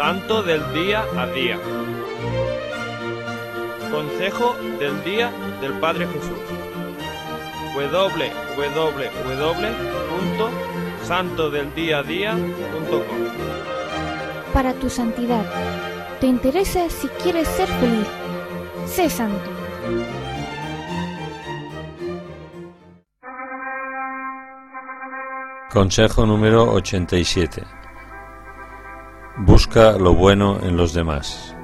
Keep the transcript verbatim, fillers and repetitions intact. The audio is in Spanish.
Santo del día a día. Consejo del día del Padre Jesús. doble u doble u doble u punto santo del día a día punto com. Para tu santidad. ¿Te interesa si quieres ser feliz? Sé santo. Consejo número ochenta y siete. Busca lo bueno en los demás.